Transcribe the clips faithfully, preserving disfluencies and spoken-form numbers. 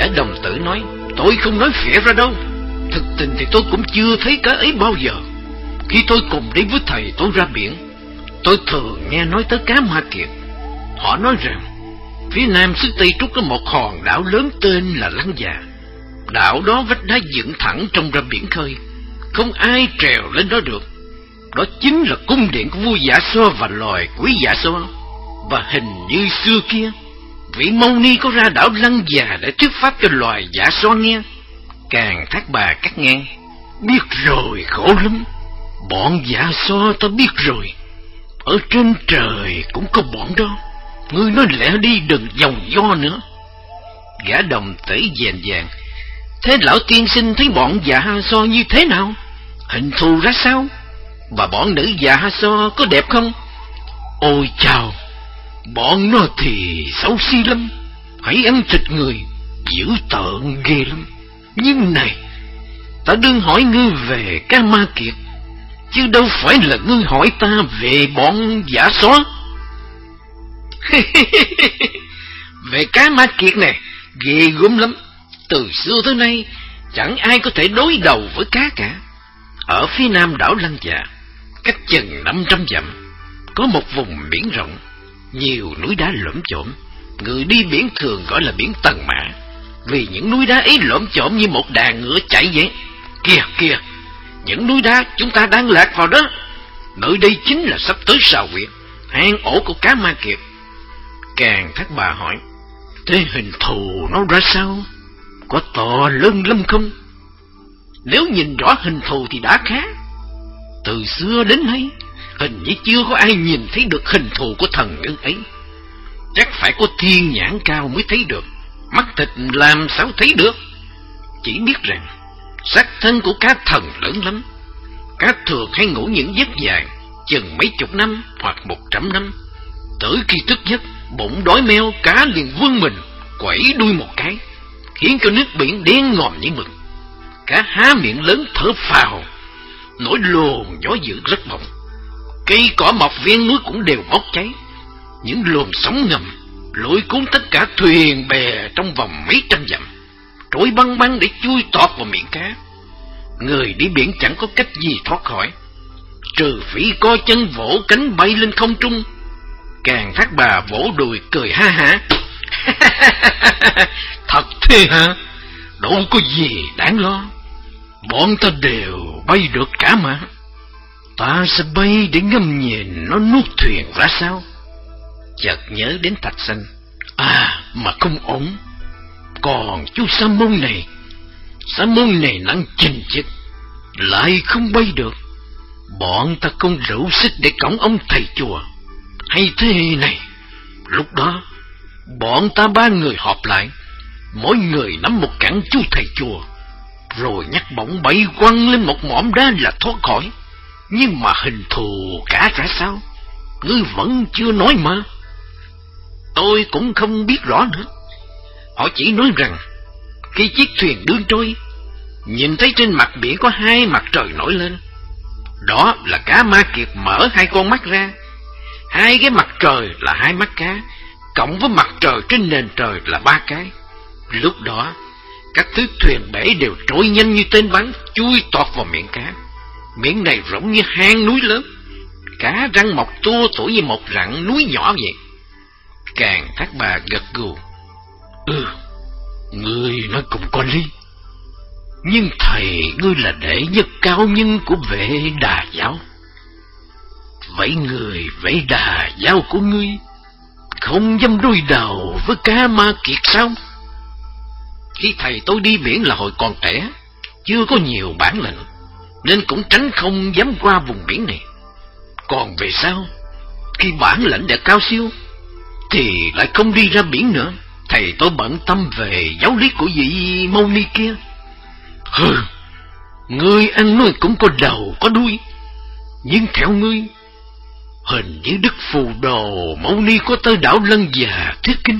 Gã đồng tử nói: Tôi không nói phịa ra đâu. Thực tình thì tôi cũng chưa thấy cá ấy bao giờ. Khi tôi cùng đi với thầy tôi ra biển, tôi thường nghe nói tới cá Ma Kiệt. Họ nói rằng phía nam xứ Tây Trúc có một hòn đảo lớn tên là Lăng Già. Đảo đó vách đá dựng thẳng trông ra biển khơi, không ai trèo lên đó được. Đó chính là cung điện của vua Dạ Xoa và loài quý Dạ Xoa. Và hình như xưa kia, vị Mâu Ni có ra đảo Lăng Già để thuyết pháp cho loài Dạ Xoa nghe. Càng Thác Bà cắt ngang: Biết rồi, khổ lắm. Bọn Dạ Xoa ta biết rồi. Ở trên trời cũng có bọn đó. Ngươi nói lẽ đi, đừng vòng vo nữa. Gã đồng tử dèn dàng: Thế lão tiên sinh thấy bọn Dạ Xoa như thế nào? Hình thù ra sao? Và bọn nữ Dạ Xoa có đẹp không? Ôi chào, bọn nó thì xấu xí lắm, hãy ăn thịt người, dữ tợn ghê lắm. Nhưng này, ta đương hỏi ngươi về cá Ma Kiệt, chứ đâu phải là ngươi hỏi ta về bọn Dạ Xoa. Về cá Ma Kiệt này, ghê gớm lắm. Từ xưa tới nay, chẳng ai có thể đối đầu với cá cả. Ở phía nam đảo Lăng Già, cách chừng năm trăm dặm, có một vùng biển rộng, nhiều núi đá lởm chởm. Người đi biển thường gọi là biển Tần Mã, vì những núi đá ấy lởm chởm như một đàn ngựa chạy vậy. Kìa kìa, những núi đá chúng ta đang lạc vào đó. Nơi đây chính là sắp tới Sào Huyệt, hang ổ của cá Ma Kiệt. Càng Thác Bà hỏi: Thế hình thù nó ra sao? Có to lớn lắm không? Nếu nhìn rõ hình thù thì đã khá. Từ xưa đến nay, hình như chưa có ai nhìn thấy được hình thù của thần nữ ấy. Chắc phải có thiên nhãn cao mới thấy được, mắt thịt làm sao thấy được. Chỉ biết rằng xác thân của cá thần lớn lắm. Cá thường hay ngủ những giấc dài, chừng mấy chục năm hoặc một trăm năm. Tới khi thức giấc, bụng đói meo, cá liền vươn mình quẩy đuôi một cái, khiến cho nước biển đen ngòm như mực. Cá há miệng lớn thở phào, nổi luồng gió dữ rất bỏng. Cây cỏ mọc ven núi cũng đều bốc cháy. Những luồng sóng ngầm lôi cuốn tất cả thuyền bè trong vòng mấy trăm dặm, trôi băng băng để chui tọt vào miệng cá. Người đi biển chẳng có cách gì thoát khỏi, trừ phí co chân vỗ cánh bay lên không trung. Càng Thác Bà vỗ đùi cười ha hả: Thật thế hả? Đâu có gì đáng lo. Bọn ta đều bay được cả mà. Ta sẽ bay để ngắm nhìn nó nuốt thuyền ra sao. Chợt nhớ đến Thạch Sanh: À mà không ổn. Còn chú Sa Môn này, Sa Môn này nặng chình chịch, lại không bay được. Bọn ta không rượu sức để cõng ông thầy chùa. Hay thế này, lúc đó bọn ta ba người họp lại, mỗi người nắm một cẳng chú thầy chùa, rồi nhắc bổng bay quăng lên một mỏm đá là thoát khỏi. Nhưng mà hình thù cả ra sao, ngươi vẫn chưa nói mà. Tôi cũng không biết rõ nữa. Họ chỉ nói rằng khi chiếc thuyền đương trôi, nhìn thấy trên mặt biển có hai mặt trời nổi lên. Đó là cá Ma Kiệt mở hai con mắt ra. Hai cái mặt trời là hai mắt cá, cộng với mặt trời trên nền trời là ba cái. Lúc đó các thứ thuyền bể đều trôi nhanh như tên bắn, chui tọt vào miệng cá. Miệng này rộng như hang núi lớn, cá răng mọc tua tủi như một rặng núi nhỏ vậy. Càng Thác Bà gật gù: Ừ, ngươi nói cũng có lý. Nhưng thầy ngươi là đệ nhất cao nhân của Vệ Đà giáo. Vậy người Vệ Đà giáo của ngươi không dám đối đầu với cá Ma Kiệt sao? Khi thầy tôi đi biển là hồi còn trẻ, chưa có nhiều bản lĩnh, nên cũng tránh không dám qua vùng biển này. Còn về sau, khi bản lĩnh đã cao siêu, thì lại không đi ra biển nữa. Thầy tôi bận tâm về giáo lý của vị Mâu Ni kia. Hừ, ngươi ăn nói cũng có đầu có đuôi. Nhưng theo ngươi, hình như Đức Phù Đồ Mâu Ni có tới đảo Lăng Già thuyết kinh.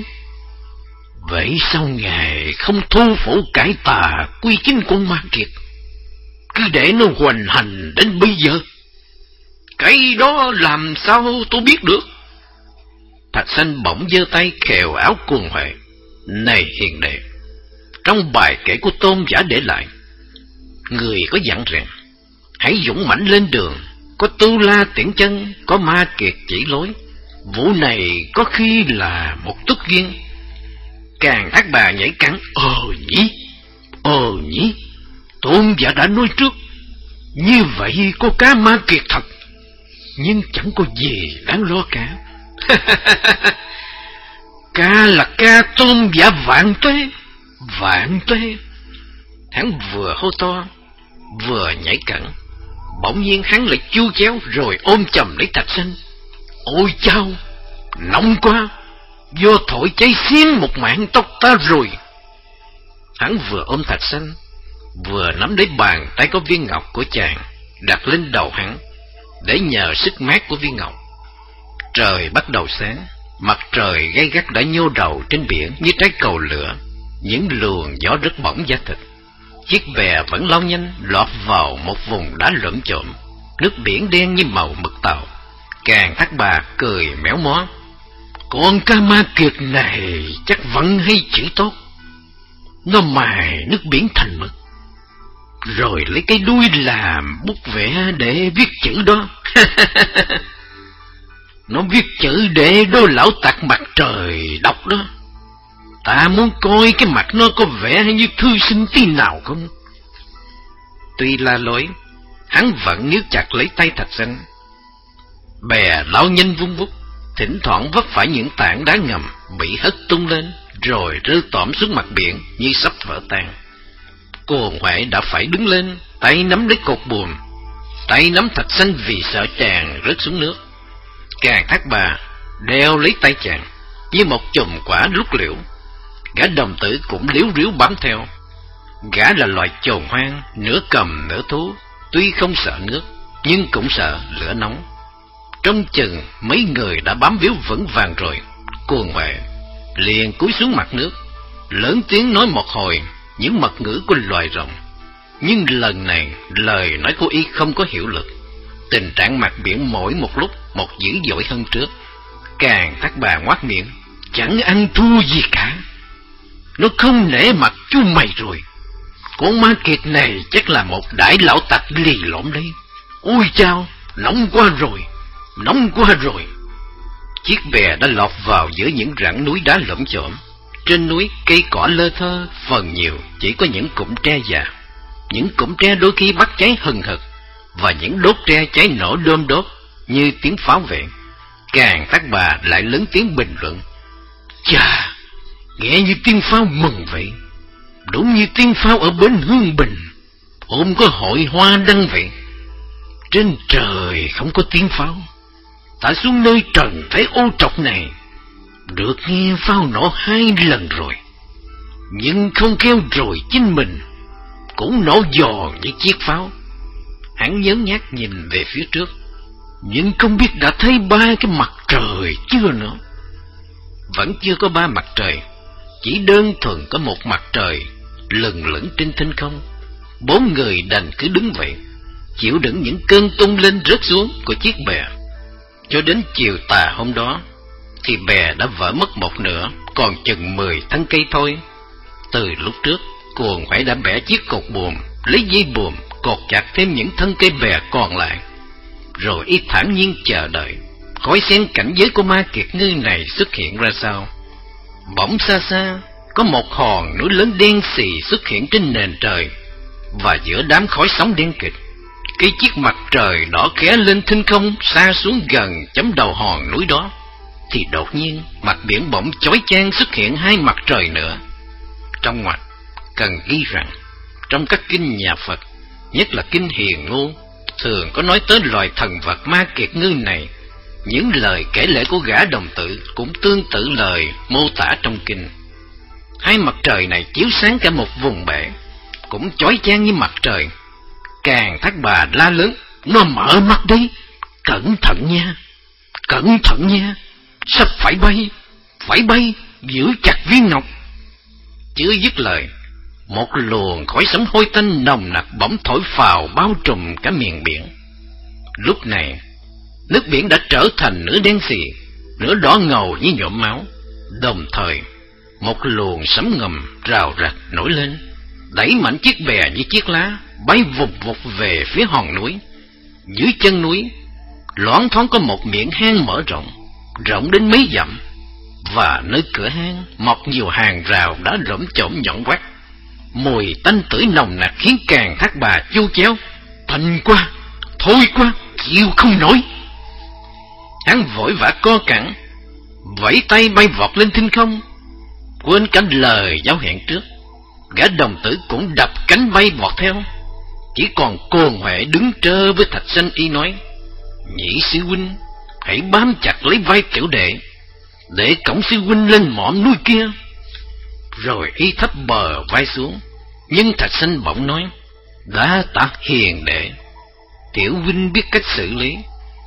Vậy sao ngài không thu phủ cải tà quy chính con Ma Kiệt, cứ để nó hoành hành đến bây giờ? Cái đó làm sao tôi biết được? Thạch Sanh bỗng giơ tay khều áo Cuồng Huệ: Này hiền đệ, trong bài kể của Tôn giả để lại. Người có dặn rằng, hãy dũng mãnh lên đường, có Tu La tiễn chân, có Ma Kiệt chỉ lối. Vụ này có khi là một túc duyên. Càng Thác Bà nhảy cắn, ờ nhỉ, ờ nhỉ, Tôn giả đã nói trước, như vậy có cá Ma Kiệt thật, nhưng chẳng có gì đáng lo cả. Ca là ca Tôn giả vạn tuế, vạn tuế. Hắn vừa hô to, vừa nhảy cẩn. Bỗng nhiên hắn lại chu chéo rồi ôm chầm lấy Thạch Sanh. Ôi chao, nóng quá, do thổi cháy xiên một mảng tóc ta rồi. Hắn vừa ôm Thạch Sanh, vừa nắm lấy bàn tay có viên ngọc của chàng, đặt lên đầu hắn, để nhờ sức mát của viên ngọc. Trời bắt đầu sáng, mặt trời gay gắt đã nhô đầu trên biển như trái cầu lửa, những luồng gió rất bỏng da thịt. Chiếc bè vẫn lao nhanh lọt vào một vùng đá lởm chởm, nước biển đen như màu mực tàu. Càng Thác Bà cười méo mó. Con cá Ma Kiệt này chắc vẫn hay chữ tốt, nó mài nước biển thành mực, rồi lấy cái đuôi làm bút vẽ để viết chữ đó. Nó viết chữ để đôi lão tặc mặt trời đọc đó. Ta muốn coi cái mặt nó có vẻ như thư sinh tí nào không. Tuy la lối, hắn vẫn níu chặt lấy tay Thạch Sanh. Bè lao nhanh vung vút, thỉnh thoảng vấp phải những tảng đá ngầm bị hất tung lên, rồi rơi tõm xuống mặt biển như sắp vỡ tan. Cuồng Huệ đã phải đứng lên, tay nắm lấy cột buồm, tay nắm Thạch Sanh vì sợ chàng rớt xuống nước. Càng Thác Bà đeo lấy tay chàng như một chùm quả lúc liễu. Gã đồng tử cũng liếu riếu bám theo. Gã là loài chồn hoang, nửa cầm nửa thú, tuy không sợ nước nhưng cũng sợ lửa nóng. Trong chừng mấy người đã bám víu vững vàng rồi, Cuồng Huệ liền cúi xuống mặt nước, lớn tiếng nói một hồi những mật ngữ của loài rồng. Nhưng lần này lời nói của y không có hiệu lực. Tình trạng mặt biển mỗi một lúc một dữ dội hơn trước. Càng Thác Bà ngoác miệng, chẳng ăn thua gì cả. Nó không nể mặt chú mày rồi. Con Ma Kiệt này chắc là một đại lão tặc lì lộm đấy. Ôi chao, nóng quá rồi, nóng quá rồi. Chiếc bè đã lọt vào giữa những rặng núi đá lởm chởm. Trên núi cây cỏ lơ thơ, phần nhiều chỉ có những cụm tre già. Những cụm tre đôi khi bắt cháy hừng hực, và những đốt tre cháy nổ đôm đốt như tiếng pháo vệ. Càng Thác Bà lại lớn tiếng bình luận. Chà, nghe như tiếng pháo mừng vậy, đúng như tiếng pháo ở bến Hương Bình hôm có hội hoa đăng vậy. Trên trời không có tiếng pháo, ta xuống nơi trần thế ô trọc này được nghe pháo nổ hai lần rồi, nhưng không kêu rồi chính mình cũng nổ giòn như chiếc pháo. Hắn nhớ nhác nhìn về phía trước, nhưng không biết đã thấy ba cái mặt trời chưa nữa. Vẫn chưa có ba mặt trời, chỉ đơn thuần có một mặt trời lừng lững trên thinh không. Bốn người đành cứ đứng vậy, chịu đựng những cơn tung lên rớt xuống của chiếc bè. Cho đến chiều tà hôm đó thì bè đã vỡ mất một nửa, còn chừng mười thân cây thôi. Từ lúc trước, Cuồng Huệ đã bẻ chiếc cột buồm, lấy dây buồm cột chặt thêm những thân cây bè còn lại, rồi y thản nhiên chờ đợi coi xem cảnh giới của Ma Kiệt Ngư này xuất hiện ra sao. Bỗng xa xa có một hòn núi lớn đen xì xuất hiện trên nền trời, và giữa đám khói sóng đen kịt, cái chiếc mặt trời đỏ khé lên thinh không xa xuống gần chấm đầu hòn núi đó. Thì đột nhiên mặt biển bỗng chói chang xuất hiện hai mặt trời nữa. Trong ngoặc cần ghi rằng, trong các kinh nhà Phật, nhất là kinh Hiền Ngôn, thường có nói tới loài thần vật Ma Kiệt Ngư này. Những lời kể lể của gã đồng tử cũng tương tự lời mô tả trong kinh. Hai mặt trời này chiếu sáng cả một vùng bể, cũng chói chang như mặt trời. Càng Thác Bà la lớn, nó mở mắt đi, cẩn thận nha, cẩn thận nha, sắp phải bay, phải bay, giữ chặt viên ngọc. Chưa dứt lời, một luồng khói sóng hôi tanh nồng nặc bỗng thổi phào bao trùm cả miền biển. Lúc này, nước biển đã trở thành nửa đen xì, nửa đỏ ngầu như nhuộm máu. Đồng thời, một luồng sấm ngầm rào rạc nổi lên, đẩy mạnh chiếc bè như chiếc lá, bay vụt vụt về phía hòn núi. Dưới chân núi, loáng thoáng có một miệng hang mở rộng, rộng đến mấy dặm, và nơi cửa hang mọc nhiều hàng rào đá lởm chởm nhọn quắt. Mùi tanh tưởi nồng nặc khiến Càn Thác Bà chu chéo. Tanh quá, thôi quá, chịu không nổi. Hắn vội vã co cẳng, vẫy tay bay vọt lên thinh không, quên cả lời giao hẹn trước. Gã đồng tử cũng đập cánh bay vọt theo. Chỉ còn Cồn Huệ đứng trơ với Thạch Sanh y nói: Nhị sư huynh, hãy bám chặt lấy vai tiểu đệ, để cõng sư huynh lên mỏm núi kia. Rồi y thấp bờ vai xuống, nhưng Thạch Sanh bỗng nói: Đã tạ hiền đệ, tiểu huynh biết cách xử lý.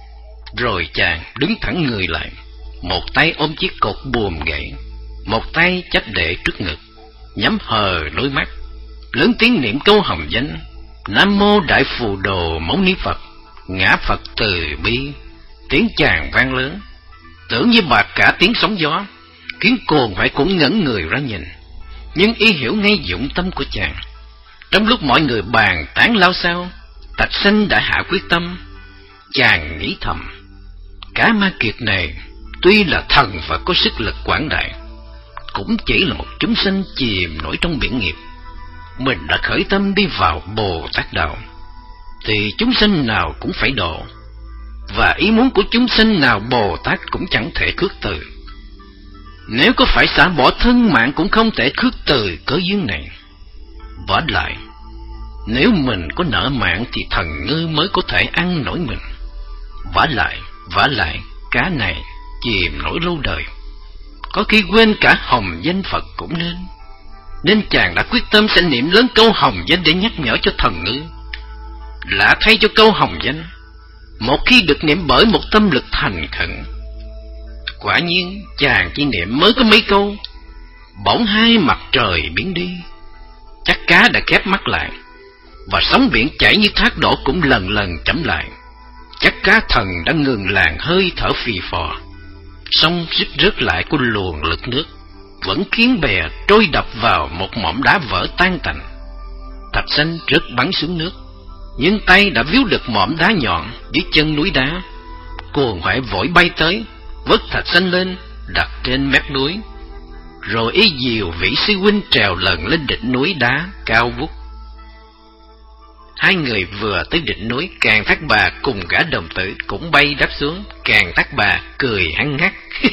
Rồi chàng đứng thẳng người lại, một tay ôm chiếc cột buồm gậy, một tay chắp đệ trước ngực, nhắm hờ đôi mắt, lớn tiếng niệm câu hồng danh: Nam mô Đại Phù Đồ Mẫu Ni Phật, ngã Phật từ bi. Tiếng chàng vang lớn, tưởng như bạc cả tiếng sóng gió, khiến Cồn Huệ cũng ngẩn người ra nhìn. Nhưng y hiểu ngay dụng tâm của chàng. Trong lúc mọi người bàn tán lao xao, Thạch Sanh đã hạ quyết tâm. Chàng nghĩ thầm: Cả Ma Kiệt này tuy là thần và có sức lực quảng đại, cũng chỉ là một chúng sanh chìm nổi trong biển nghiệp. Mình đã khởi tâm đi vào Bồ Tát đạo, thì chúng sanh nào cũng phải độ, và ý muốn của chúng sanh nào Bồ Tát cũng chẳng thể khước từ. Nếu có phải xả bỏ thân mạng cũng không thể khước từ cớ duyên này. Vả lại, nếu mình có nợ mạng thì thần ngư mới có thể ăn nổi mình. Vả lại, vả lại, cá này chìm nổi lâu đời, có khi quên cả hồng danh Phật cũng nên. Nên chàng đã quyết tâm sẽ niệm lớn câu hồng danh để nhắc nhở cho thần ngư. Lạ thay cho câu hồng danh, một khi được niệm bởi một tâm lực thành khẩn, quả nhiên chàng chỉ niệm mới có mấy câu, bỗng hai mặt trời biến đi, chắc cá đã khép mắt lại, và sóng biển chảy như thác đổ cũng lần lần chậm lại. Chắc cá thần đã ngừng làn hơi thở phì phò, song rít rớt lại của luồng lực nước vẫn khiến bè trôi đập vào một mỏm đá vỡ tan tành. Thạch Sanh rớt bắn xuống nước, nhưng tay đã víu được mỏm đá nhọn dưới chân núi đá. Cồn Huệ vội bay tới, vớt Thạch Sanh lên, đặt trên mép núi, rồi ý dìu vị sư huynh trèo lần lên đỉnh núi đá cao vút. Hai người vừa tới đỉnh núi, Càn Thác Bà cùng gã đồng tử cũng bay đáp xuống. Càn Thác Bà cười hăng hắc: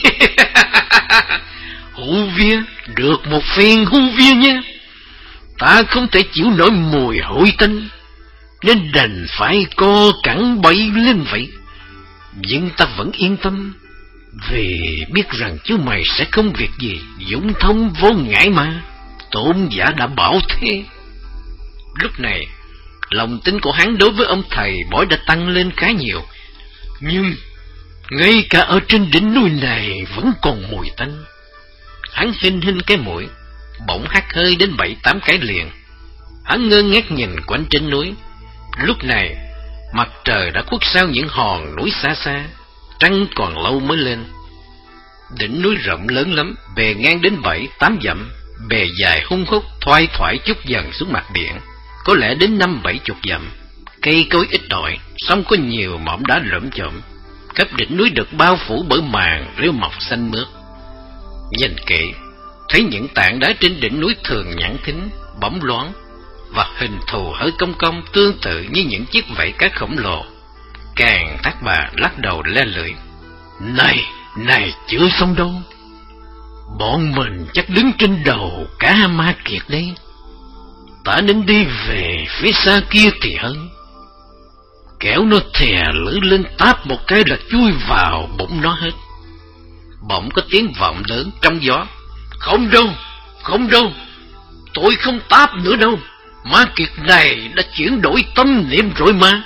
Hữu vía, được một phen hữu vía nha. Ta không thể chịu nổi mùi hôi tanh, nên đành phải co cẳng bay lên vậy. Nhưng ta vẫn yên tâm, vì biết rằng chú mày sẽ không việc gì, dũng thông vô ngại mà. Tôn giả đã bảo thế. Lúc này, lòng tin của hắn đối với ông thầy bói đã tăng lên khá nhiều. Nhưng ngay cả ở trên đỉnh núi này vẫn còn mùi tanh. Hắn hinh hinh cái mũi, bỗng hắt hơi đến bảy tám cái liền. Hắn ngơ ngác nhìn quanh trên núi. Lúc này mặt trời đã khuất sau những hòn núi xa xa, trăng còn lâu mới lên. Đỉnh núi rộng lớn lắm, bề ngang đến bảy tám dặm, bề dài hung hút thoai thoải chút dần xuống mặt biển, có lẽ đến năm bảy chục dặm. Cây cối ít ỏi, song có nhiều mỏm đá lởm chởm. Khắp đỉnh núi được bao phủ bởi màn rêu mọc xanh mướt. Nhìn kỹ, thấy những tảng đá trên đỉnh núi thường nhẵn thính, bóng loáng, và hình thù hơi cong cong tương tự như những chiếc vảy cá khổng lồ. Càn Thác Bà lắc đầu le lưỡi: Này, này chưa xong đâu. Bọn mình chắc đứng trên đầu cả Ma Kiệt đây. Ta nên đi về phía xa kia thì hơn. Kéo nó thè lưỡi lên táp một cái là chui vào bụng nó hết. Bỗng có tiếng vọng lớn trong gió: Không đâu, không đâu, tôi không táp nữa đâu. Ma Kiệt này đã chuyển đổi tâm niệm rồi mà.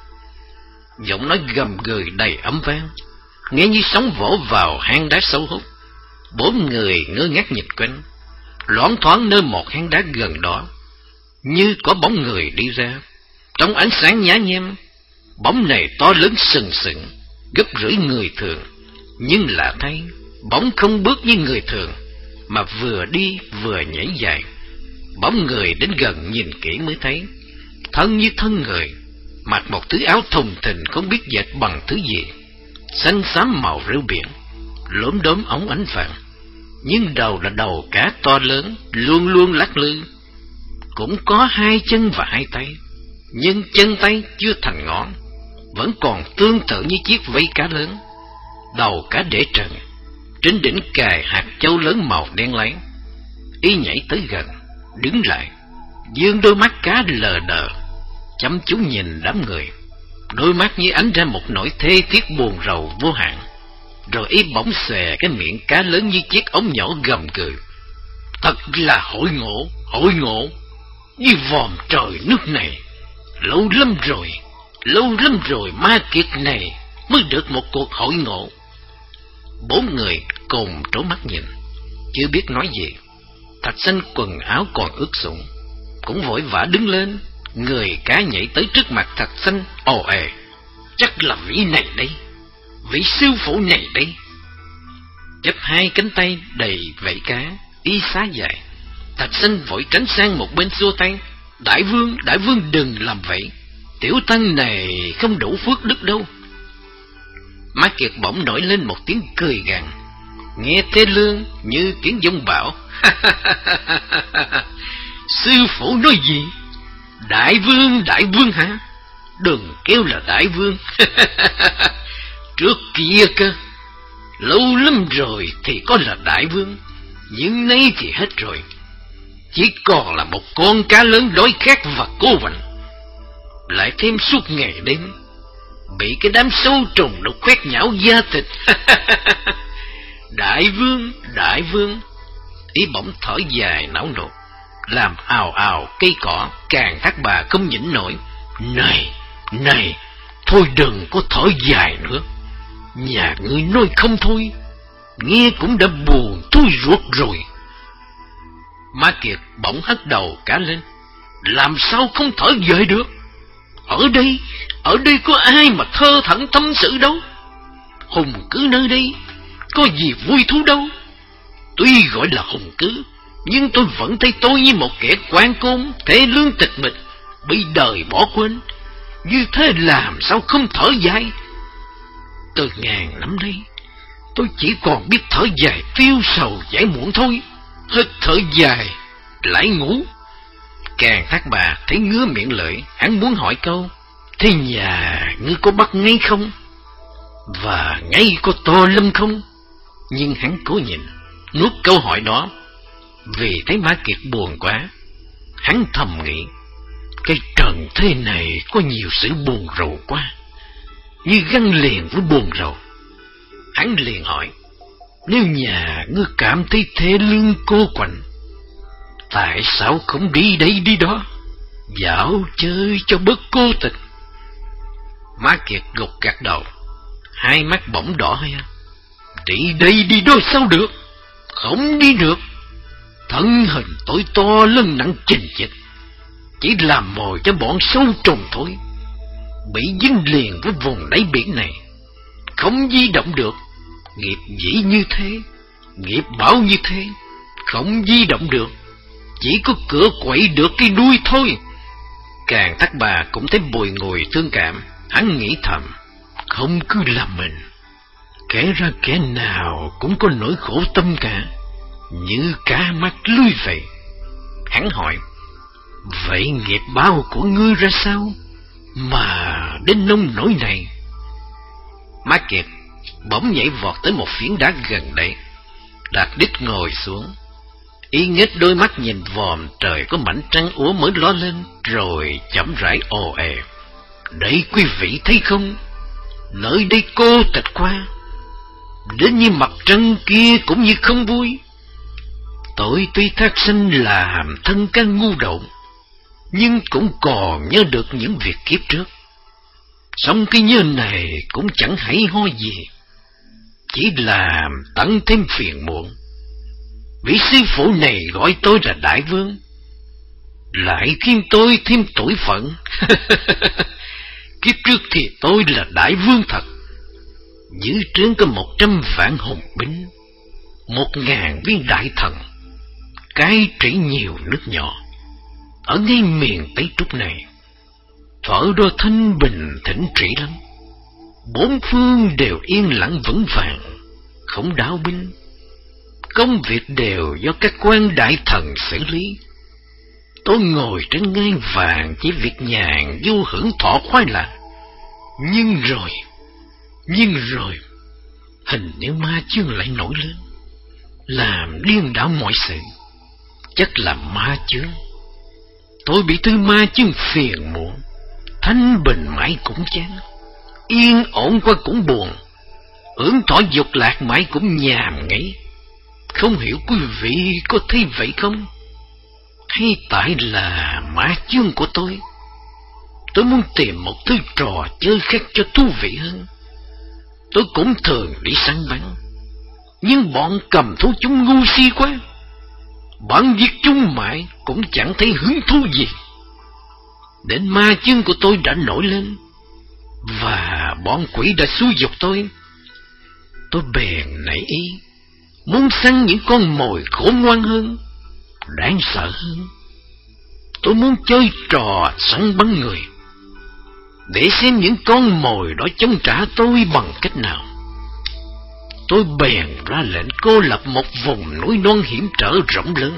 Giọng nói gầm gừ đầy ấm vang, nghe như sóng vỗ vào hang đá sâu hút. Bốn người ngơ ngác nhìn quanh. Loáng thoáng nơi một hang đá gần đó, như có bóng người đi ra. Trong ánh sáng nhá nhem, bóng này to lớn sừng sững, gấp rưỡi người thường. Nhưng lạ thay, bóng không bước như người thường, mà vừa đi vừa nhảy dài. Bóng người đến gần nhìn kỹ mới thấy, thân như thân người, mặc một thứ áo thùng thình không biết dệt bằng thứ gì, xanh xám màu rêu biển, lốm đốm óng ánh vàng. Nhưng đầu là đầu cá to lớn, luôn luôn lắc lư. Cũng có hai chân và hai tay, nhưng chân tay chưa thành ngón, vẫn còn tương tự như chiếc vây cá lớn. Đầu cá để trần, trên đỉnh cài hạt châu lớn màu đen láy. Y nhảy tới gần, đứng lại, dương đôi mắt cá lờ đờ, chăm chú nhìn đám người. Đôi mắt như ánh ra một nỗi thê thiết buồn rầu vô hạn. Rồi Y bỗng xòe cái miệng cá lớn như chiếc ống nhỏ gầm cười. Thật là hội ngộ, hội ngộ, như vòm trời nước này. Lâu lắm rồi, lâu lắm rồi ma kiệt này mới được một cuộc hội ngộ. Bốn người cùng trố mắt nhìn, chưa biết nói gì. Thạch Sanh quần áo còn ướt sũng, cũng vội vã đứng lên. Người cá nhảy tới trước mặt Thạch Sanh ồ ề. Chắc là vị này đây, vị sư phụ này đây. Chắp hai cánh tay đầy vảy cá, Y xá dài. Thạch Sanh vội tránh sang một bên xua tay. Đại vương, đại vương đừng làm vậy, tiểu tăng này không đủ phước đức đâu. Ma Kiệt bỗng nổi lên một tiếng cười gằn, nghe thê lương như tiếng dông bão. Sư phụ nói gì? Đại vương, đại vương hả? Đừng kêu là đại vương. Trước kia cơ, lâu lắm rồi thì có là đại vương, nhưng nay thì hết rồi. Chỉ còn là một con cá lớn đói khát và cô quạnh, lại thêm suốt ngày đêm bị cái đám sâu trùng nó khoét nhão da thịt. Đại vương, đại vương. Y bỗng thở dài não nột, làm ào ào cây cỏ. Càng Thác Bà không nhịn nổi. Này, này, thôi đừng có thở dài nữa. Nhà ngươi nói không thôi, nghe cũng đã buồn thui ruột rồi. Ma Kiệt bỗng hất đầu cá lên. Làm sao không thở dài được? Ở đây, ở đây có ai mà thơ thẩn tâm sự đâu. Hùng cứ nơi đây, có gì vui thú đâu. Tuy gọi là hùng cứ, nhưng tôi vẫn thấy tôi như một kẻ quan côn, thê lương tịch mịch, bị đời bỏ quên. Như thế làm sao không thở dài? Từ ngàn năm đây, tôi chỉ còn biết thở dài tiêu sầu giải muộn thôi. Hết thở dài, lại ngủ. Càng Thác Bà thấy ngứa miệng lưỡi, hắn muốn hỏi câu: thế nhà ngươi có bắt ngay không? Và ngay có to lắm không? Nhưng hắn cố nhịn, nuốt câu hỏi đó. Vì thấy Ma Kiệt buồn quá, hắn thầm nghĩ, cái trần thế này có nhiều sự buồn rầu quá, như gắn liền với buồn rầu. Hắn liền hỏi: nếu nhà ngươi cảm thấy thê lương cô quạnh, tại sao không đi đây đi đó, dạo chơi cho bớt cô tịch? Ma Kiệt gục gật đầu, hai mắt bỗng đỏ hoe. Đi đây đi đó sao được? Không đi được. Thân hình tôi to lưng nặng chình chịch, chỉ làm mồi cho bọn sâu trùng thôi. Bị dính liền với vùng đáy biển này, không di động được. Nghiệp dĩ như thế, nghiệp bảo như thế, không di động được, chỉ có cửa quậy được cái đuôi thôi. Càng Thác Bà cũng thấy bùi ngùi thương cảm. Hắn nghĩ thầm, không cứ là mình, kể ra kẻ nào cũng có nỗi khổ tâm cả, như cá mắc lưới vậy. Hắn hỏi: vậy nghiệp báo của ngươi ra sao mà đến nông nỗi này? Ma Kiệt bỗng nhảy vọt tới một phiến đá gần đây, đặt đít ngồi xuống. Y nghếch đôi mắt nhìn vòm trời có mảnh trăng úa mới ló lên, rồi chậm rãi ồ ề: đây quý vị thấy không, nơi đây cô tịch quá, đến như mặt trăng kia cũng như không vui. Tôi tuy thác sinh làm thân can ngu độn, nhưng cũng còn nhớ được những việc kiếp trước. Xong cái nhớ này cũng chẳng hay ho gì, chỉ làm tăng thêm phiền muộn. Vị sư phụ này gọi tôi là đại vương, lại khiến tôi thêm tuổi phận. Kiếp trước thì tôi là đại vương thật, dưới trướng có một trăm vạn hùng binh, một ngàn viên đại thần, cai trị nhiều nước nhỏ, ở ngay miền Tây Trúc này. Thuở đó thanh bình thịnh trị lắm, bốn phương đều yên lặng vững vàng, không đao binh, công việc đều do các quan đại thần xử lý. Tôi ngồi trên ngai vàng chỉ việc nhàn du hưởng thọ khoái lạc. Nhưng rồi, nhưng rồi, hình như ma chương lại nổi lên, làm điên đảo mọi sự. Chắc là ma chương. Tôi bị thứ ma chương phiền muộn, thanh bình mãi cũng chán, yên ổn qua cũng buồn, ưởng thọ dục lạc mãi cũng nhàm nghĩ. Không hiểu quý vị có thấy vậy không? Hay tại là ma chương của tôi? Tôi muốn tìm một thứ trò chơi khác cho thú vị hơn. Tôi cũng thường đi săn bắn, nhưng bọn cầm thú chúng ngu si quá, bắn giết chúng mãi cũng chẳng thấy hứng thú gì. Đến ma chương của tôi đã nổi lên, và bọn quỷ đã xúi giục tôi. Tôi bèn nảy ý muốn săn những con mồi khôn ngoan hơn, đáng sợ hơn. Tôi muốn chơi trò săn bắn người, để xem những con mồi đó chống trả tôi bằng cách nào. Tôi bèn ra lệnh cô lập một vùng núi non hiểm trở rộng lớn,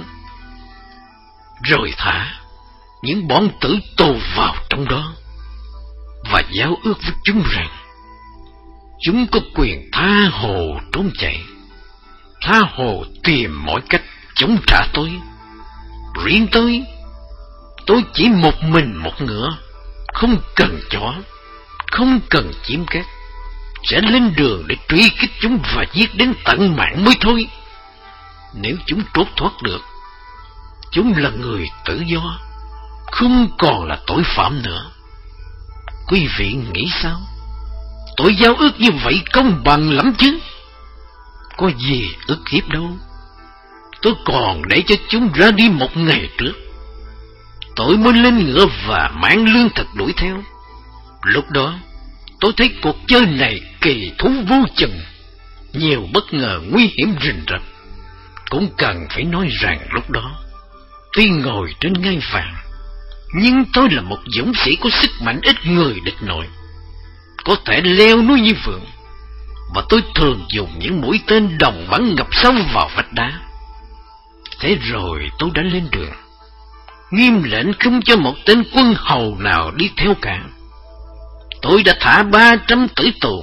rồi thả những bọn tử tù vào trong đó, và giao ước với chúng rằng chúng có quyền tha hồ trốn chạy, tha hồ tìm mọi cách chống trả tôi. Riêng tôi, tôi chỉ một mình một ngựa, không cần chó, không cần chiếm cát, sẽ lên đường để truy kích chúng và giết đến tận mạng mới thôi. Nếu chúng trốn thoát được, chúng là người tự do, không còn là tội phạm nữa. Quý vị nghĩ sao? Tôi giao ước như vậy công bằng lắm chứ? Có gì ức hiếp đâu. Tôi còn để cho chúng ra đi một ngày trước. Tôi mới lên ngựa và mang lương thực đuổi theo. Lúc đó tôi thấy cuộc chơi này kỳ thú vô chừng, nhiều bất ngờ nguy hiểm rình rập. Cũng cần phải nói rằng lúc đó tuy ngồi trên ngai vàng, nhưng tôi là một dũng sĩ có sức mạnh ít người địch nổi, có thể leo núi như vượn, và tôi thường dùng những mũi tên đồng bắn ngập sâu vào vách đá. Thế rồi tôi đã lên đường, nghiêm lệnh không cho một tên quân hầu nào đi theo cả. Tôi đã thả ba trăm tử tù,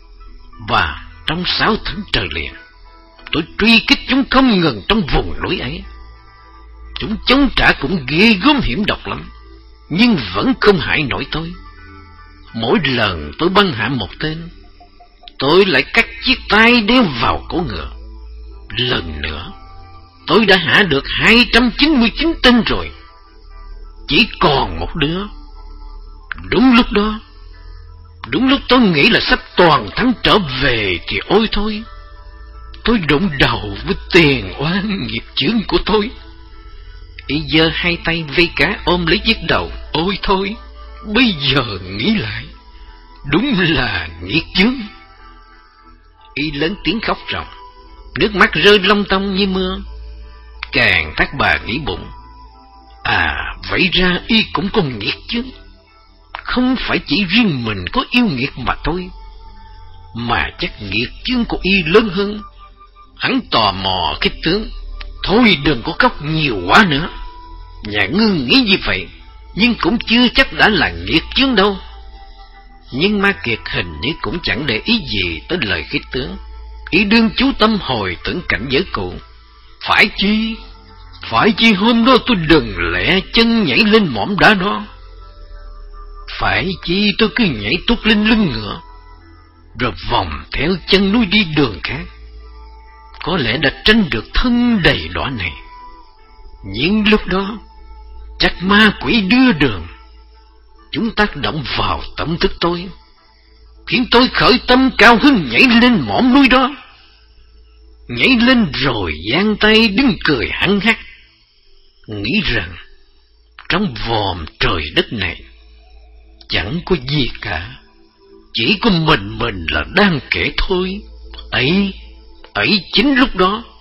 và trong sáu tháng trời liền, tôi truy kích chúng không ngừng trong vùng núi ấy. Chúng chống trả cũng ghê gớm hiểm độc lắm, nhưng vẫn không hại nổi tôi. Mỗi lần tôi bắn hạ một tên, tôi lại cắt chiếc tay đeo vào cổ ngựa. Lần nữa, tôi đã hạ được hai trăm chín mươi chín tên rồi, chỉ còn một đứa. Đúng lúc đó, đúng lúc tôi nghĩ là sắp toàn thắng trở về thì ôi thôi, tôi đụng đầu với tiền oan nghiệp chướng của tôi. Y giơ hai tay vây cá ôm lấy chiếc đầu. Ôi thôi, bây giờ nghĩ lại, đúng là nghiệt chướng. Y lớn tiếng khóc ròng, nước mắt rơi long tong như mưa. Càng thác bà nghĩ bụng, à vậy ra y cũng có nghiệt chứ. Không phải chỉ riêng mình có yêu nghiệt mà thôi, mà chắc nghiệt chướng của y lớn hơn. Hắn tò mò cái tướng. Thôi đừng có khóc nhiều quá nữa. Nhà Ngư nghĩ như vậy, nhưng cũng chưa chắc đã là nghiệt chướng đâu. Nhưng Ma Kiệt hình như cũng chẳng để ý gì tới lời khích tướng. Ý đương chú tâm hồi tưởng cảnh giới cụ. Phải chi, phải chi hôm đó tôi đừng lẹ chân nhảy lên mỏm đá đó. Phải chi tôi cứ nhảy tuốt lên lưng ngựa, rồi vòng theo chân núi đi đường khác. Có lẽ đã tranh được thân đầy đọa này. Nhưng lúc đó chắc ma quỷ đưa đường, chúng tác động vào tâm thức tôi, khiến tôi khởi tâm cao hứng nhảy lên mỏm núi đó. Nhảy lên rồi giang tay đứng cười hăng hắc, nghĩ rằng trong vòm trời đất này chẳng có gì cả, chỉ có mình mình là đang kể thôi. Ấy, ấy chính lúc đó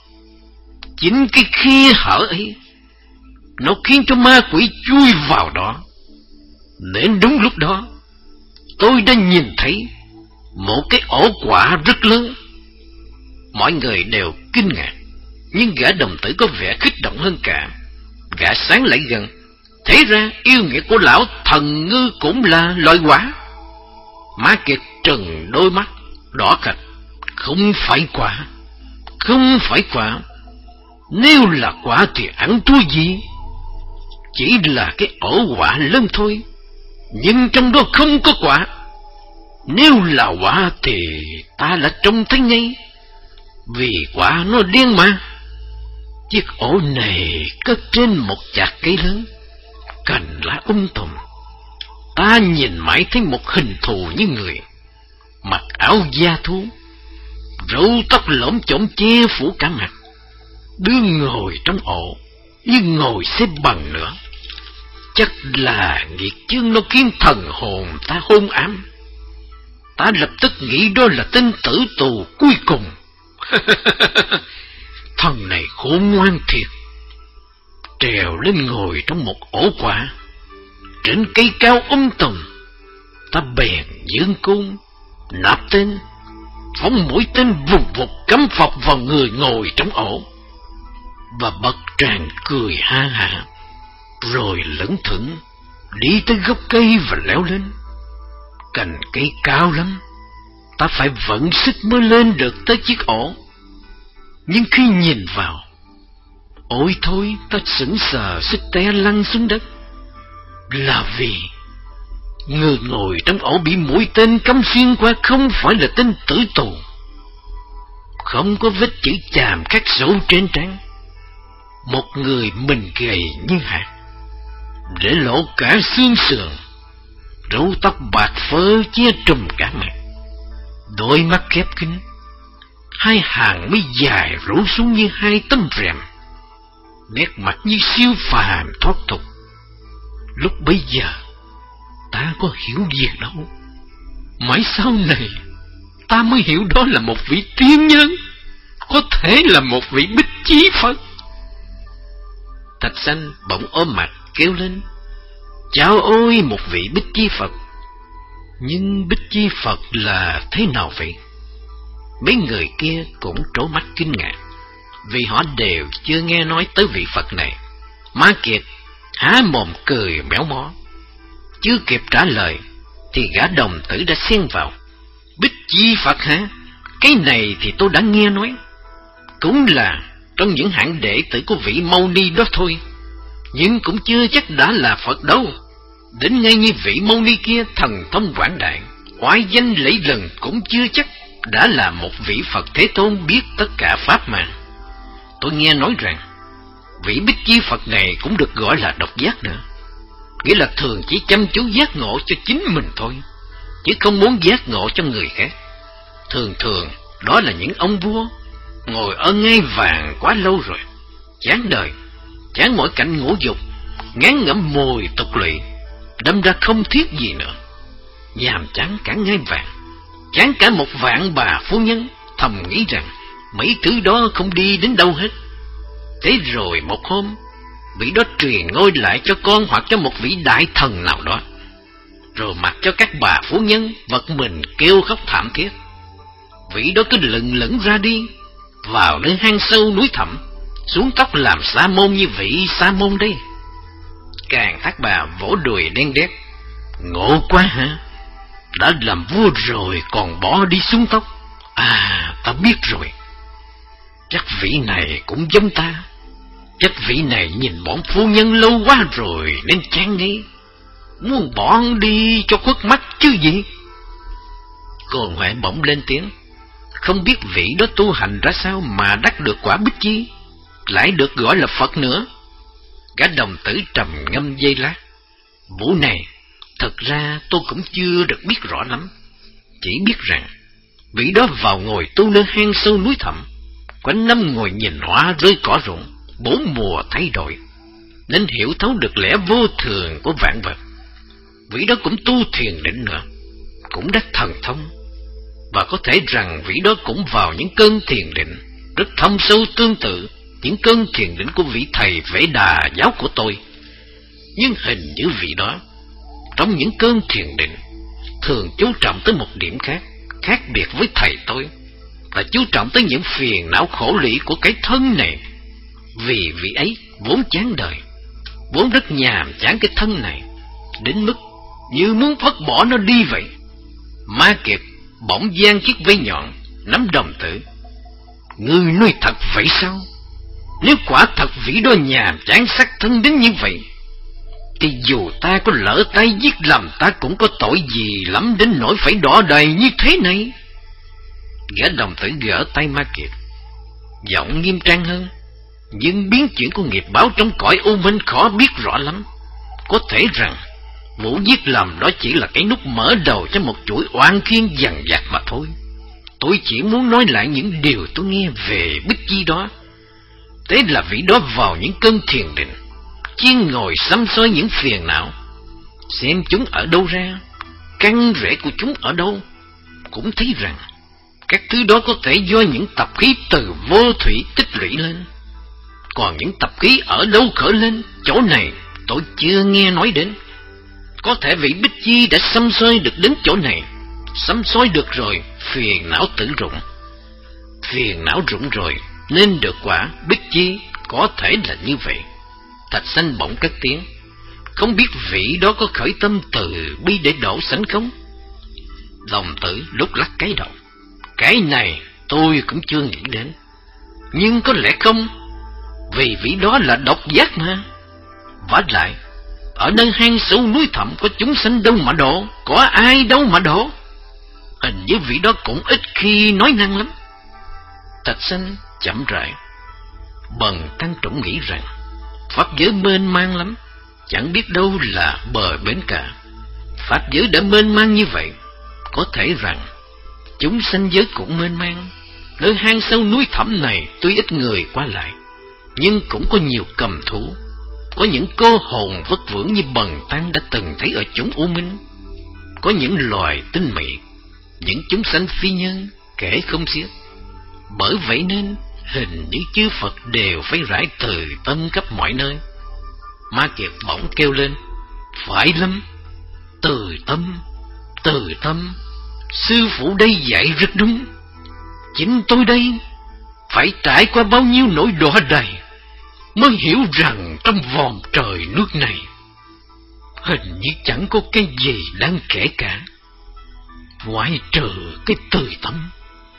Chính cái khe hở ấy nó khiến cho ma quỷ chui vào đó. Nên đúng lúc đó tôi đã nhìn thấy một cái ổ quả rất lớn. Mọi người đều kinh ngạc, nhưng gã đồng tử có vẻ kích động hơn cả. Gã sáng lại gần, thế ra yêu nghĩa của lão thần ngư cũng là loài quả. Ma Kiệt trừng đôi mắt đỏ gạch. Không phải quả, không phải quả. Nếu là quả thì ăn thua gì? Chỉ là cái ổ quả lớn thôi, nhưng trong đó không có quả. Nếu là quả thì ta đã trông thấy ngay, vì quả nó đen mà. Chiếc ổ này cất trên một chạc cây lớn, cành lá um tùm. Ta nhìn mãi thấy một hình thù như người, mặc áo da thú, râu tóc lổm chổm che phủ cả mặt. Đứa ngồi trong ổ như ngồi xếp bằng nữa. Chắc là nghiệt chương nó khiến thần hồn ta hôn ám. Ta lập tức nghĩ đó là tên tử tù cuối cùng. Thằng này khôn ngoan thiệt. Trèo lên ngồi trong một ổ quả trên cây cao um tùm. Ta bèn dương cung nạp tên, phóng mũi tên vụt vụt cắm phập vào người ngồi trong ổ, và bật tràng cười ha hả, rồi lững thững đi tới gốc cây và leo lên. Cành cây cao lắm, ta phải vận sức mới lên được tới chiếc ổ. Nhưng khi nhìn vào, ôi thôi, ta sững sờ suýt té lăn xuống đất. Là vì người ngồi trong ổ bị mũi tên cắm xuyên qua không phải là tên tử tù. Không có vết chữ chàm khắc sâu trên trán. Một người mình gầy như hạt, để lộ cả xương sườn, râu tóc bạc phơ che trùm cả mặt, đôi mắt khép kín, hai hàng mi dài rủ xuống như hai tấm rèm, nét mặt như siêu phàm thoát tục. Lúc bấy giờ ta có hiểu gì đâu, mãi sau này ta mới hiểu đó là một vị tiên nhân, có thể là một vị Bích Chi Phật. Thạch Sanh bỗng ôm mặt kêu lên: Chao ôi, một vị Bích Chi Phật! Nhưng Bích Chi Phật là thế nào vậy? Mấy người kia cũng trố mắt kinh ngạc, vì họ đều chưa nghe nói tới vị Phật này. Ma Kiệt há mồm cười méo mó, chưa kịp trả lời thì gã đồng tử đã xen vào: Bích Chi Phật hả? Cái này thì tôi đã nghe nói, cũng là trong những hạng đệ tử của vị Mâu Ni đó thôi, nhưng cũng chưa chắc đã là Phật đâu. Đến ngay như vị Mâu Ni kia thần thông quảng đại, oai danh lẫy lừng, cũng chưa chắc đã là một vị Phật Thế Tôn biết tất cả pháp mà. Tôi nghe nói rằng vị Bích Chi Phật này cũng được gọi là độc giác nữa, nghĩa là thường chỉ chăm chú giác ngộ cho chính mình thôi, chứ không muốn giác ngộ cho người khác. Thường thường đó là những ông vua ngồi ở ngai vàng quá lâu rồi, chán đời, chán mỗi cảnh ngũ dục, ngán ngẩm mùi tục lụy, đâm ra không thiết gì nữa, nhàm chán cả ngai vàng, chán cả một vạn bà phu nhân, thầm nghĩ rằng mấy thứ đó không đi đến đâu hết. Thế rồi một hôm, vị đó truyền ngôi lại cho con hoặc cho một vị đại thần nào đó, rồi mặc cho các bà phu nhân vật mình kêu khóc thảm thiết. Vị đó cứ lững lững ra đi, vào nơi hang sâu núi thẳm, xuống tóc làm sa môn như vị sa môn đây. Càng thác bà vỗ đùi đen đét: Ngộ quá hả? Đã làm vua rồi còn bỏ đi xuống tóc. À, ta biết rồi. Chắc vị này cũng giống ta. Chắc vị này nhìn bọn phu nhân lâu quá rồi nên chán ngấy, muốn bỏ đi cho khuất mắt chứ gì. Cồn Huệ bỗng lên tiếng: Không biết vị đó tu hành ra sao mà đắc được quả Bích Chi, lại được gọi là Phật nữa. Gã đồng tử trầm ngâm giây lát: Vụ này thật ra tôi cũng chưa được biết rõ lắm, chỉ biết rằng vị đó vào ngồi tu nơi hang sâu núi thẳm, quanh năm ngồi nhìn hoa rơi cỏ rụng, bốn mùa thay đổi, nên hiểu thấu được lẽ vô thường của vạn vật. Vị đó cũng tu thiền định nữa, cũng đắc thần thông, và có thể rằng vị đó cũng vào những cơn thiền định rất thâm sâu tương tự những cơn thiền định của vị thầy Vệ Đà giáo của tôi. Nhưng hình như vị đó, trong những cơn thiền định, thường chú trọng tới một điểm khác, khác biệt với thầy tôi, là chú trọng tới những phiền não khổ lụy của cái thân này. Vì vị ấy vốn chán đời, vốn rất nhàm chán cái thân này, đến mức như muốn phất bỏ nó đi vậy. Ma Kiệt bỗng giang chiếc vây nhọn, nắm đồng tử. Ngươi nói thật vậy sao? Nếu quả thật vĩ đó nhàm chán xác thân đến như vậy, thì dù ta có lỡ tay giết lầm, ta cũng có tội gì lắm đến nỗi phải đỏ đầy như thế này. Gã đồng tử gỡ tay Ma Kiệt, giọng nghiêm trang hơn. Nhưng biến chuyển của nghiệp báo trong cõi u minh khó biết rõ lắm. Có thể rằng vụ giết lầm đó chỉ là cái nút mở đầu cho một chuỗi oan khiên dằn vặt mà thôi. Tôi chỉ muốn nói lại những điều tôi nghe về Bích Chi đó. Thế là vị đó vào những cơn thiền định, chuyên ngồi săm soi những phiền não, xem chúng ở đâu ra, căn rễ của chúng ở đâu. Cũng thấy rằng các thứ đó có thể do những tập khí từ vô thủy tích lũy lên. Còn những tập khí ở đâu khởi lên, chỗ này tôi chưa nghe nói đến. Có thể vị Bích Chi đã săm soi được đến chỗ này. Săm soi được rồi, phiền não tự rụng. Phiền não rụng rồi, nên được quả. Bích Chi có thể là như vậy. Thạch Sanh bỗng cất tiếng. Không biết vị đó có khởi tâm từ bi để đổ sánh không? Đồng tử lúc lắc cái đầu. Cái này tôi cũng chưa nghĩ đến. Nhưng có lẽ không, vì vị đó là độc giác mà. Vả lại, ở nơi hang sâu núi thẳm có chúng sanh đâu mà độ, có ai đâu mà độ. Hình như vị đó cũng ít khi nói năng lắm. Thạch Sanh chậm rãi. Bần Tăng Trũng nghĩ rằng pháp giới mênh mang lắm, chẳng biết đâu là bờ bến cả. Pháp giới đã mênh mang như vậy, có thể rằng chúng sanh giới cũng mênh mang. Nơi hang sâu núi thẳm này tuy ít người qua lại, nhưng cũng có nhiều cầm thú, có những cô hồn vất vưởng như Bần Tăng đã từng thấy ở chúng u minh. Có những loài tinh mị, những chúng sanh phi nhân kể không xiết. Bởi vậy nên hình như chư Phật đều phải rải từ tâm khắp mọi nơi. Ma Kiệt bỗng kêu lên. Phải lắm, từ tâm, từ tâm. Sư phụ đây dạy rất đúng. Chính tôi đây phải trải qua bao nhiêu nỗi đọa đầy mới hiểu rằng trong vòng trời nước này hình như chẳng có cái gì đáng kể cả, ngoại trừ cái từ tâm.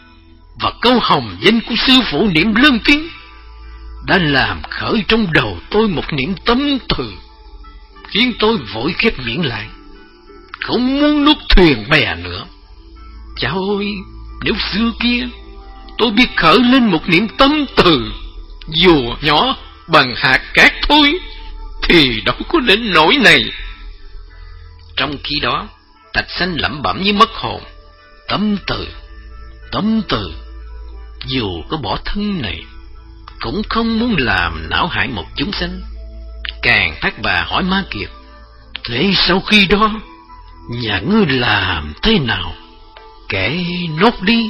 Và câu hồng danh của sư phụ niệm lớn tiếng đã làm khởi trong đầu tôi một niệm tâm từ, khiến tôi vội khép miệng lại, không muốn nuốt thuyền bè nữa. Chao ơi, nếu xưa kia tôi biết khởi lên một niệm tâm từ, dù nhỏ bằng hạt cát thôi, thì đâu có đến nỗi này. Trong khi đó, Thạch Sanh lẩm bẩm như mất hồn. Tâm từ, tâm từ. Dù có bỏ thân này, cũng không muốn làm não hại một chúng sanh. Càng Thác Bà hỏi Ma Kiệt. Thế sau khi đó, nhà ngươi làm thế nào? Kể nốt đi.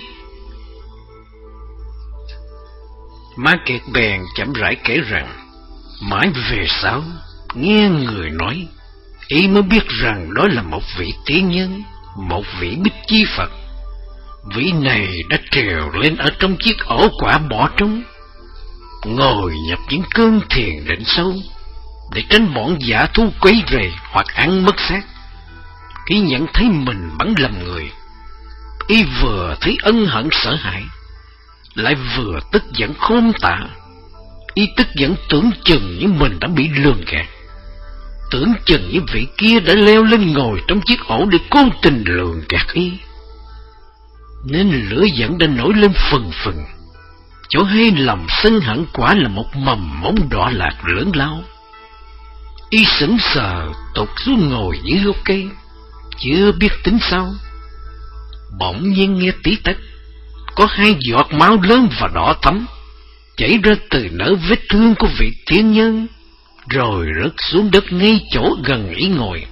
Ma Kiệt bèn chậm rãi kể rằng, mãi về sau, nghe người nói, y mới biết rằng đó là một vị tiên nhân, một vị Bích Chi Phật. Vị này đã trèo lên ở trong chiếc ổ quả bỏ trống, ngồi nhập những cơn thiền định sâu, để tránh bọn giả thú quấy rầy hoặc ăn mất xác. Khi nhận thấy mình bắn lầm người, y vừa thấy ân hận sợ hãi, lại vừa tức giận khôn tả. Y tức giận tưởng chừng như mình đã bị lường gạt, tưởng chừng như vị kia đã leo lên ngồi trong chiếc ổ để cố tình lường gạt y. Nên lửa giận đã nổi lên phừng phừng. Chỗ hay lòng sân hận quả là một mầm mống đọa lạc lớn lao. Y sững sờ tụt xuống ngồi dưới gốc cây, chưa biết tính sao. Bỗng nhiên nghe tí tách, có hai giọt máu lớn và đỏ thẫm chảy ra từ nở vết thương của vị tiên nhân, rồi rớt xuống đất ngay chỗ gần y ngồi.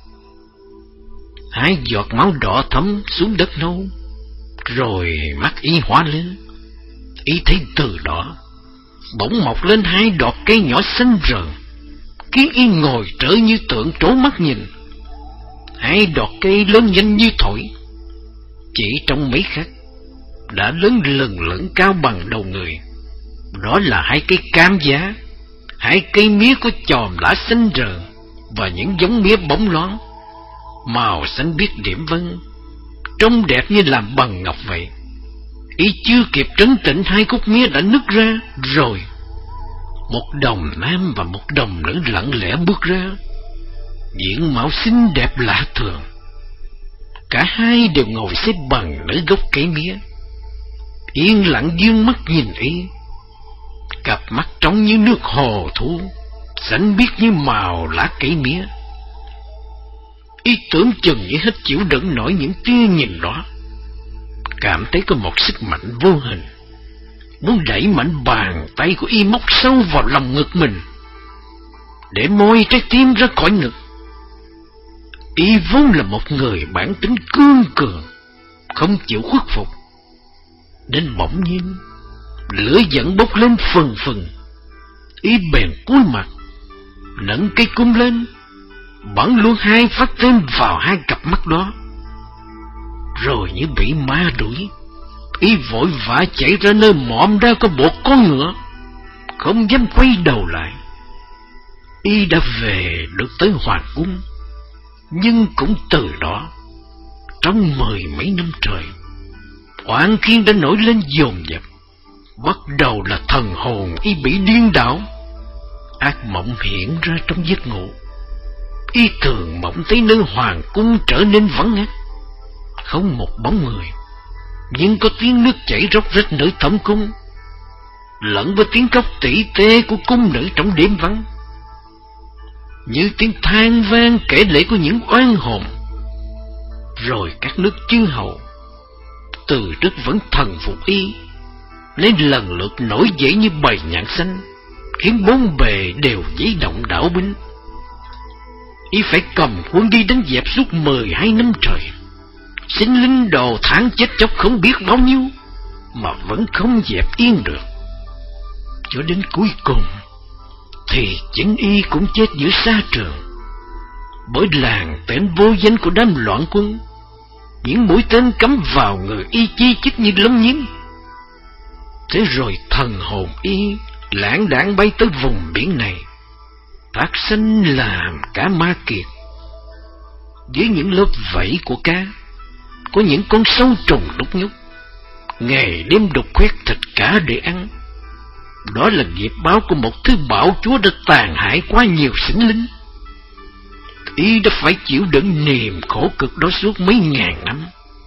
Hai giọt máu đỏ thẫm xuống đất nâu, rồi mắt y hóa lên. Y thấy từ đó bỗng mọc lên hai đọt cây nhỏ xanh rờn, khiến y ngồi trở như tượng trố mắt nhìn. Hai đọt cây lớn nhanh như thổi, chỉ trong mấy khắc đã lớn lừng lững cao bằng đầu người. Đó là hai cây cam giá, hai cây mía có chòm lá xanh rờn và những giống mía bóng loáng, màu xanh biếc điểm vân, trông đẹp như làm bằng ngọc vậy. Y chưa kịp trấn tĩnh, hai khúc mía đã nứt ra rồi. Một đồng nam và một đồng nữ lặng lẽ bước ra, diện mạo xinh đẹp lạ thường. Cả hai đều ngồi xếp bằng nơi gốc cây mía, yên lặng dương mắt nhìn y. Cặp mắt trống như nước hồ thu, xanh biếc như màu lá cây mía. Y tưởng chừng như hết chịu đựng nổi những tia nhìn đó, cảm thấy có một sức mạnh vô hình muốn đẩy mạnh bàn tay của y móc sâu vào lòng ngực mình để moi trái tim ra khỏi ngực. Y vốn là một người bản tính cương cường, không chịu khuất phục, nên bỗng nhiên lửa giận bốc lên phừng phừng. Y bèn cúi mặt, nâng cây cung lên, bắn luôn hai phát tên vào hai cặp mắt đó. Rồi như bị ma đuổi, y vội vã chạy ra nơi mọm ra có một con ngựa, không dám quay đầu lại. Y đã về được tới hoàng cung, nhưng cũng từ đó, trong mười mấy năm trời, oán khiên đã nổi lên dồn dập. Bắt đầu là thần hồn y bị điên đảo, ác mộng hiện ra trong giấc ngủ. Y thường mộng thấy nơi hoàng cung trở nên vắng ngắt, không một bóng người, nhưng có tiếng nước chảy róc rách nơi thẩm cung, lẫn với tiếng khóc tỉ tê của cung nữ trong đêm vắng, như tiếng than vang kể lể của những oan hồn. Rồi các nước chư hầu từ trước vẫn thần phục y, nên lần lượt nổi dậy như bầy nhạn xanh, khiến bốn bề đều giấy động đảo binh. Y phải cầm quân đi đánh dẹp suốt mười hai năm trời, sinh linh đồ tháng chết chóc không biết bao nhiêu, mà vẫn không dẹp yên được. Cho đến cuối cùng thì chính y cũng chết giữa sa trường, bởi làng tên vô danh của đám loạn quân. Những mũi tên cắm vào người y chi chít như lông nhím. Thế rồi thần hồn y lãng đãng bay tới vùng biển này, tác sanh làm cá ma kiệt. Dưới những lớp vảy của cá có những con sâu trùng đúc nhúc, ngày đêm đục khoét thịt cá để ăn. Đó là nghiệp báo của một thứ bạo chúa đã tàn hại quá nhiều sinh linh. Y đã phải chịu đựng niềm khổ cực đó suốt mấy ngàn năm.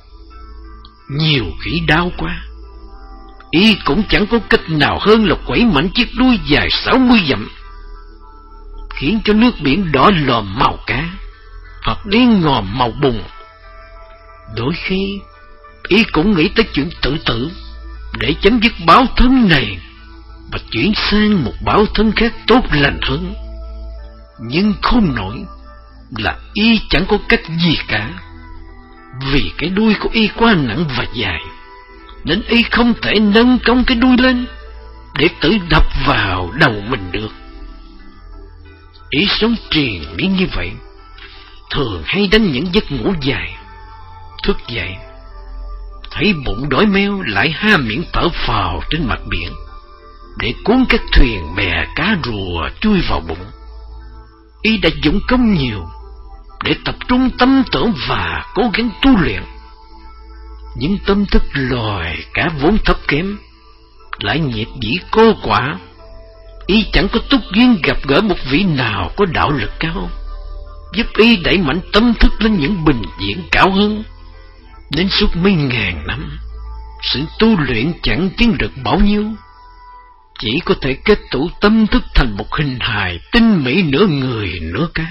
Nhiều khi đau quá, y cũng chẳng có cách nào hơn là quẩy mạnh chiếc đuôi dài sáu mươi dặm, khiến cho nước biển đỏ lòm màu cá, hoặc đen ngòm màu bùn. Đôi khi y cũng nghĩ tới chuyện tự tử để chấm dứt báo thân này và chuyển sang một báo thân khác tốt lành hơn. Nhưng không nổi là y chẳng có cách gì cả, vì cái đuôi của y quá nặng và dài, nên y không thể nâng cong cái đuôi lên để tự đập vào đầu mình được. Y sống triền miên như vậy, thường hay đánh những giấc ngủ dài. Thức dậy thấy bụng đói meo, lại ha miệng thở phào trên mặt biển để cuốn các thuyền bè cá rùa chui vào bụng. Y đã dụng công nhiều để tập trung tâm tưởng và cố gắng tu luyện. Những tâm thức loài cá vốn thấp kém, lại nhiệt dĩ cô quả. Y chẳng có túc duyên gặp gỡ một vị nào có đạo lực cao, giúp y đẩy mạnh tâm thức lên những bình diện cao hơn. Đến suốt mấy ngàn năm, sự tu luyện chẳng tiến được bao nhiêu, chỉ có thể kết tụ tâm thức thành một hình hài tinh mỹ nửa người nửa cá.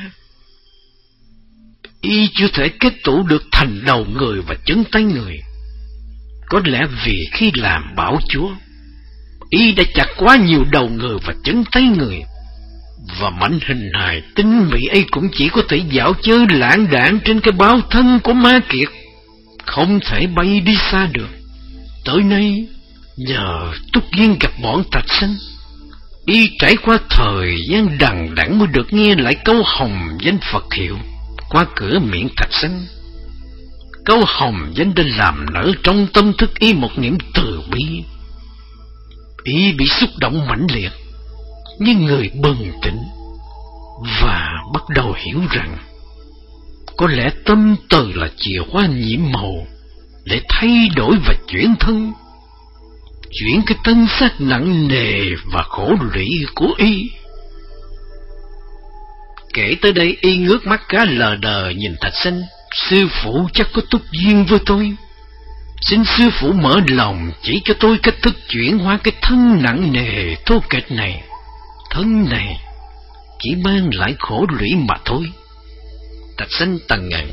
Y chưa thể kết tụ được thành đầu người và chân tay người. Có lẽ vì khi làm bảo chúa, y đã chặt quá nhiều đầu người và chân tay người, và mảnh hình hài tinh mỹ ấy cũng chỉ có thể dạo chơi lãng đãng trên cái báo thân của ma kiệt, không thể bay đi xa được. Tới nay nhờ túc duyên gặp bọn Thạch Sanh, Y trải qua thời gian đằng đẵng mới được nghe lại câu hồng danh Phật hiệu qua cửa miệng Thạch Sanh. Câu hồng danh đã làm nở trong tâm thức Y một niềm từ bi. Y bị xúc động mãnh liệt, như người bừng tỉnh, và bắt đầu hiểu rằng có lẽ tâm từ là chìa khóa nhiễm màu để thay đổi và chuyển thân, chuyển cái thân xác nặng nề và khổ lụy của Y. Kể tới đây, Y ngước mắt cá lờ đờ nhìn Thạch Sanh. Sư phụ chắc có túc duyên với tôi. Xin sư phụ mở lòng chỉ cho tôi cách thức chuyển hóa cái thân nặng nề thô kệch này. Thân này chỉ mang lại khổ lũy mà thôi. Thạch Sanh tần ngần.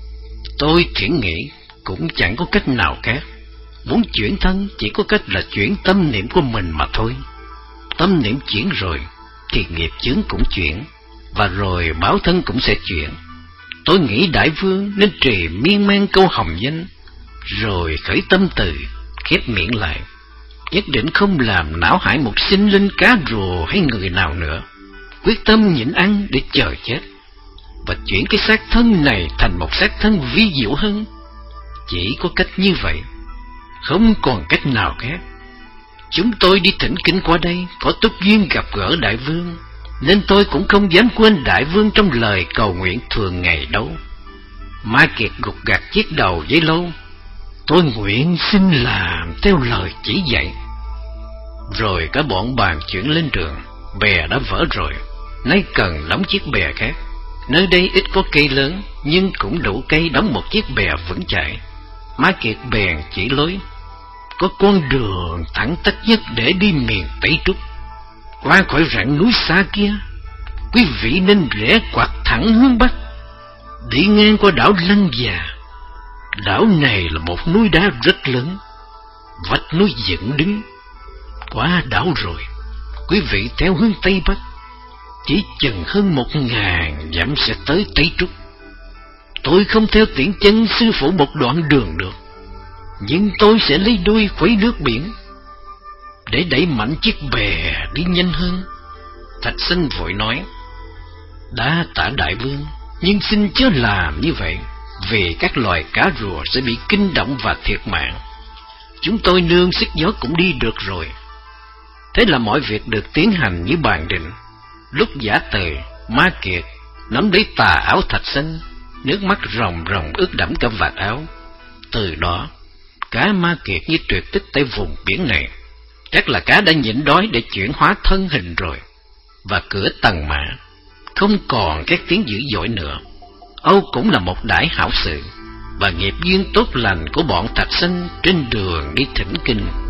Tôi thiển nghĩ cũng chẳng có cách nào khác. Muốn chuyển thân chỉ có cách là chuyển tâm niệm của mình mà thôi. Tâm niệm chuyển rồi thì nghiệp chướng cũng chuyển, và rồi báo thân cũng sẽ chuyển. Tôi nghĩ Đại Vương nên trì miên man câu hồng danh, rồi khởi tâm từ, khép miệng lại, nhất định không làm não hại một sinh linh cá rùa hay người nào nữa, quyết tâm nhịn ăn để chờ chết, và chuyển cái xác thân này thành một xác thân vi diệu hơn. Chỉ có cách như vậy, không còn cách nào khác. Chúng tôi đi thỉnh kinh qua đây, có túc duyên gặp gỡ Đại Vương, nên tôi cũng không dám quên Đại Vương trong lời cầu nguyện thường ngày đâu. Ma Kiệt gục gặt chiếc đầu giấy lâu. Tôi nguyện xin làm theo lời chỉ dạy. Rồi cả bọn bàn chuyển lên đường. Bè đã vỡ rồi, nay cần đóng chiếc bè khác. Nơi đây ít có cây lớn, nhưng cũng đủ cây đóng một chiếc bè vững chãi. Ma Kiệt bèn chỉ lối. Có con đường thẳng tắc nhất để đi miền Tây Trúc. Qua khỏi rặng núi xa kia, quý vị nên rẽ quạt thẳng hướng Bắc, đi ngang qua đảo Lăng Già. Đảo này là một núi đá rất lớn, vách núi dựng đứng. Qua đảo rồi, quý vị theo hướng Tây Bắc, chỉ chừng hơn một ngàn dặm sẽ tới Tây Trúc. Tôi không theo tiễn chân sư phụ một đoạn đường được, nhưng tôi sẽ lấy đuôi khuấy nước biển để đẩy mạnh chiếc bè đi nhanh hơn. Thạch Sanh vội nói, đã tạ Đại Vương, nhưng xin chớ làm như vậy, vì các loài cá rùa sẽ bị kinh động và thiệt mạng. Chúng tôi nương sức gió cũng đi được rồi. Thế là mọi việc được tiến hành như bàn định. Lúc giả tề, Ma Kiệt nắm lấy tà áo Thạch Sanh, nước mắt ròng ròng ướt đẫm cả vạt áo. Từ đó, cá Ma Kiệt như tuyệt tích tại vùng biển này. Chắc là cá đã nhịn đói để chuyển hóa thân hình rồi. Và cửa Tần Mã không còn các tiếng dữ dội nữa. Âu cũng là một đãi hảo sự, và nghiệp duyên tốt lành của bọn Thạch Sanh trên đường đi thỉnh kinh.